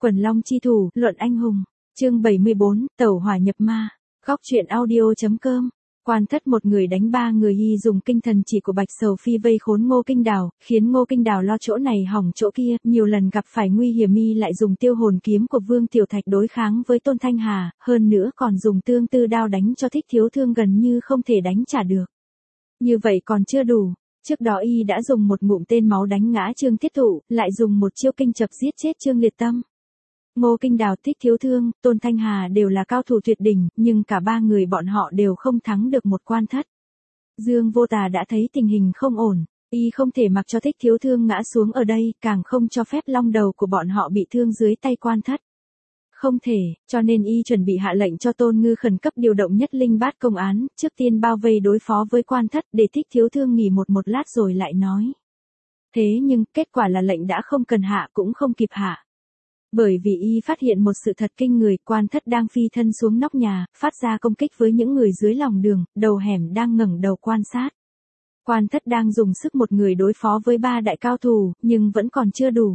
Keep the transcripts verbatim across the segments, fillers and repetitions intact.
Quần Long chi thủ, luận anh hùng. Chương bảy mươi bốn, tẩu hỏa nhập ma. Góc truyện audio.com. Quan Thất một người đánh ba người y dùng kinh thần chỉ của Bạch Sầu Phi vây khốn Ngô Kinh Đào, khiến Ngô Kinh Đào lo chỗ này hỏng chỗ kia, nhiều lần gặp phải nguy hiểm y lại dùng tiêu hồn kiếm của Vương Tiểu Thạch đối kháng với Tôn Thanh Hà, hơn nữa còn dùng tương tư đao đánh cho Thích Thiếu Thương gần như không thể đánh trả được. Như vậy còn chưa đủ, trước đó y đã dùng một ngụm tên máu đánh ngã Trương Thiết Thụ, lại dùng một chiêu kinh chập giết chết Trương Liệt Tâm. Ngô Kinh Đào, Thích Thiếu Thương, Tôn Thanh Hà đều là cao thủ tuyệt đỉnh, nhưng cả ba người bọn họ đều không thắng được một Quan Thất. Dương Vô Tà đã thấy tình hình không ổn, y không thể mặc cho Thích Thiếu Thương ngã xuống ở đây, càng không cho phép long đầu của bọn họ bị thương dưới tay Quan Thất. Không thể, cho nên y chuẩn bị hạ lệnh cho Tôn Ngư khẩn cấp điều động nhất linh bát công án, trước tiên bao vây đối phó với Quan Thất để Thích Thiếu Thương nghỉ một một lát rồi lại nói. Thế nhưng, kết quả là lệnh đã không cần hạ cũng không kịp hạ. Bởi vì y phát hiện một sự thật kinh người, Quan Thất đang phi thân xuống nóc nhà, phát ra công kích với những người dưới lòng đường, đầu hẻm đang ngẩng đầu quan sát. Quan Thất đang dùng sức một người đối phó với ba đại cao thủ, nhưng vẫn còn chưa đủ.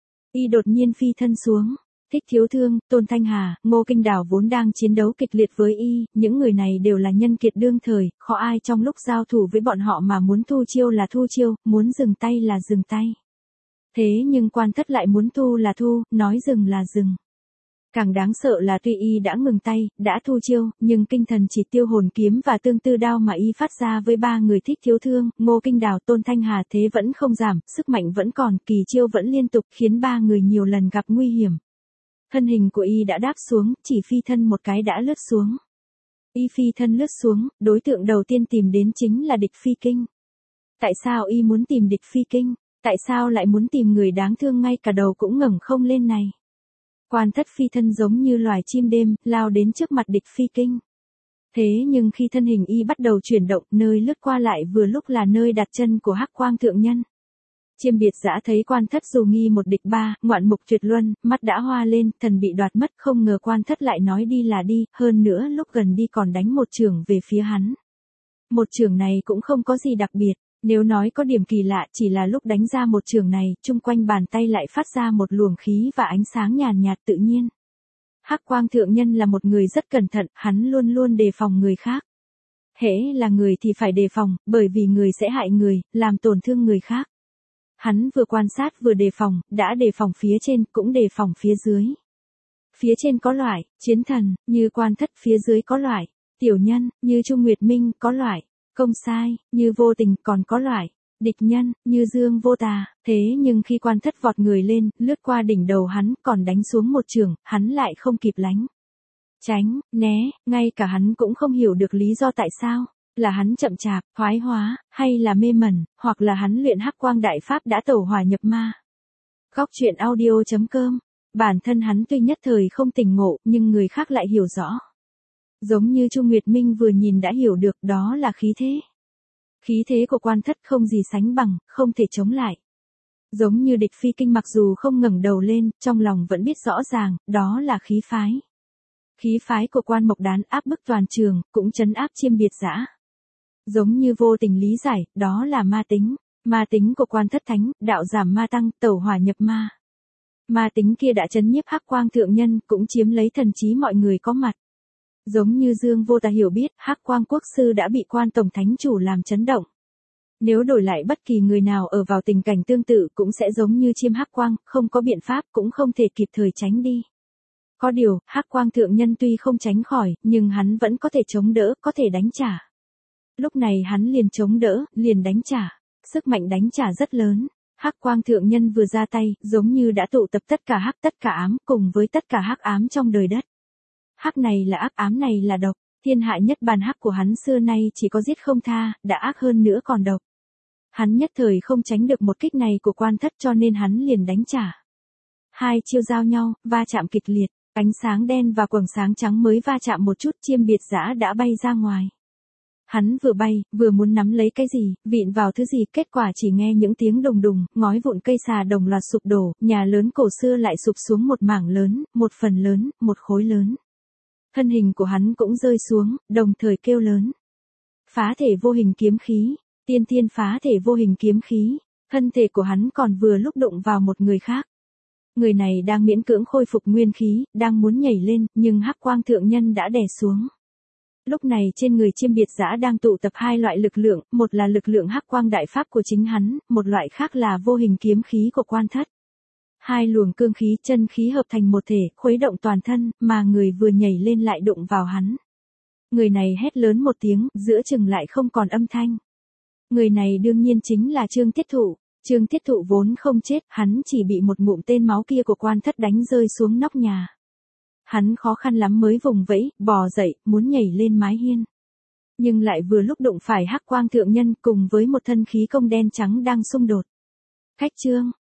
Y đột nhiên phi thân xuống. Thích Thiếu Thương, Tôn Thanh Hà, Ngô Kinh Đào vốn đang chiến đấu kịch liệt với y, những người này đều là nhân kiệt đương thời, khó ai trong lúc giao thủ với bọn họ mà muốn thu chiêu là thu chiêu, muốn dừng tay là dừng tay. Thế nhưng Quan Thất lại muốn thu là thu, nói dừng là dừng. Càng đáng sợ là tuy y đã ngừng tay, đã thu chiêu, nhưng kinh thần chỉ tiêu hồn kiếm và tương tư đao mà y phát ra với ba người Thích Thiếu Thương, Ngô Kinh Đào, Tôn Thanh Hà thế vẫn không giảm, sức mạnh vẫn còn, kỳ chiêu vẫn liên tục khiến ba người nhiều lần gặp nguy hiểm. Thân hình của y đã đáp xuống, chỉ phi thân một cái đã lướt xuống. Y phi thân lướt xuống, đối tượng đầu tiên tìm đến chính là địch phi kinh. Tại sao y muốn tìm địch phi kinh? Tại sao lại muốn tìm người đáng thương ngay cả đầu cũng ngẩng không lên này? Quan Thất phi thân giống như loài chim đêm, lao đến trước mặt địch phi kinh. Thế nhưng khi thân hình y bắt đầu chuyển động, nơi lướt qua lại vừa lúc là nơi đặt chân của Hắc Quang Thượng Nhân. Chiêm Biệt Dã thấy Quan Thất dù nghi một địch ba, ngoạn mục tuyệt luân, mắt đã hoa lên, thần bị đoạt mất, không ngờ Quan Thất lại nói đi là đi, hơn nữa lúc gần đi còn đánh một chưởng về phía hắn. Một chưởng này cũng không có gì đặc biệt. Nếu nói có điểm kỳ lạ chỉ là lúc đánh ra một chưởng này, chung quanh bàn tay lại phát ra một luồng khí và ánh sáng nhàn nhạt tự nhiên. Hắc Quang Thượng Nhân là một người rất cẩn thận, hắn luôn luôn đề phòng người khác. Hễ là người thì phải đề phòng, bởi vì người sẽ hại người, làm tổn thương người khác. Hắn vừa quan sát vừa đề phòng, đã đề phòng phía trên, cũng đề phòng phía dưới. Phía trên có loại, chiến thần, như Quan Thất, phía dưới có loại, tiểu nhân, như Trung Nguyệt Minh, có loại. Công sai, như Vô Tình, còn có loại, địch nhân, như Dương Vô Tà, thế nhưng khi Quan Thất vọt người lên, lướt qua đỉnh đầu hắn, còn đánh xuống một chưởng, hắn lại không kịp lánh. Tránh, né, ngay cả hắn cũng không hiểu được lý do tại sao, là hắn chậm chạp, thoái hóa, hay là mê mẩn, hoặc là hắn luyện Hắc Quang Đại Pháp đã tẩu hỏa nhập ma. Góc truyện audio.com, bản thân hắn tuy nhất thời không tỉnh ngộ, nhưng người khác lại hiểu rõ. Giống như Trung Nguyệt Minh vừa nhìn đã hiểu được, đó là khí thế. Khí thế của Quan Thất không gì sánh bằng, không thể chống lại. Giống như địch phi kinh mặc dù không ngẩng đầu lên, trong lòng vẫn biết rõ ràng, đó là khí phái. Khí phái của Quan Mộc Đán áp bức toàn trường, cũng trấn áp Chiêm Biệt Dã. Giống như Vô Tình lý giải, đó là ma tính. Ma tính của Quan Thất Thánh, đạo giảm ma tăng, tẩu hỏa nhập ma. Ma tính kia đã trấn nhiếp Hắc Quang Thượng Nhân, cũng chiếm lấy thần trí mọi người có mặt. Giống như Dương Vô Tà hiểu biết, Hắc Quang Quốc Sư đã bị Quan Tổng Thánh Chủ làm chấn động. Nếu đổi lại bất kỳ người nào ở vào tình cảnh tương tự cũng sẽ giống như Chiêm Hắc Quang, không có biện pháp cũng không thể kịp thời tránh đi. Có điều, Hắc Quang Thượng Nhân tuy không tránh khỏi, nhưng hắn vẫn có thể chống đỡ, có thể đánh trả. Lúc này hắn liền chống đỡ, liền đánh trả. Sức mạnh đánh trả rất lớn. Hắc Quang Thượng Nhân vừa ra tay, giống như đã tụ tập tất cả hắc tất cả ám, cùng với tất cả hắc ám trong đời đất. Hắc này là ác, ám này là độc, thiên hạ nhất bàn hắc của hắn xưa nay chỉ có giết không tha, đã ác hơn nữa còn độc. Hắn nhất thời không tránh được một kích này của Quan Thất cho nên hắn liền đánh trả. Hai chiêu giao nhau, va chạm kịch liệt, ánh sáng đen và quầng sáng trắng mới va chạm một chút, Chiêm Biệt Dã đã bay ra ngoài. Hắn vừa bay, vừa muốn nắm lấy cái gì, vịn vào thứ gì, kết quả chỉ nghe những tiếng đùng đùng, ngói vụn cây xà đồng loạt sụp đổ, nhà lớn cổ xưa lại sụp xuống một mảng lớn, một phần lớn, một khối lớn. Thân hình của hắn cũng rơi xuống, đồng thời kêu lớn. Phá thể vô hình kiếm khí, tiên thiên phá thể vô hình kiếm khí, thân thể của hắn còn vừa lúc đụng vào một người khác. Người này đang miễn cưỡng khôi phục nguyên khí, đang muốn nhảy lên, nhưng hắc quang thượng nhân đã đè xuống. Lúc này trên người Chiêm Biệt Dã đang tụ tập hai loại lực lượng, một là lực lượng hắc quang đại pháp của chính hắn, một loại khác là vô hình kiếm khí của Quan Thất. Hai luồng cương khí chân khí hợp thành một thể, khuấy động toàn thân, mà người vừa nhảy lên lại đụng vào hắn. Người này hét lớn một tiếng, giữa chừng lại không còn âm thanh. Người này đương nhiên chính là Trương Tiết Thụ. Trương Tiết Thụ vốn không chết, hắn chỉ bị một ngụm tên máu kia của Quan Thất đánh rơi xuống nóc nhà. Hắn khó khăn lắm mới vùng vẫy, bò dậy, muốn nhảy lên mái hiên. Nhưng lại vừa lúc đụng phải hắc quang thượng nhân cùng với một thân khí công đen trắng đang xung đột. Khách Trương,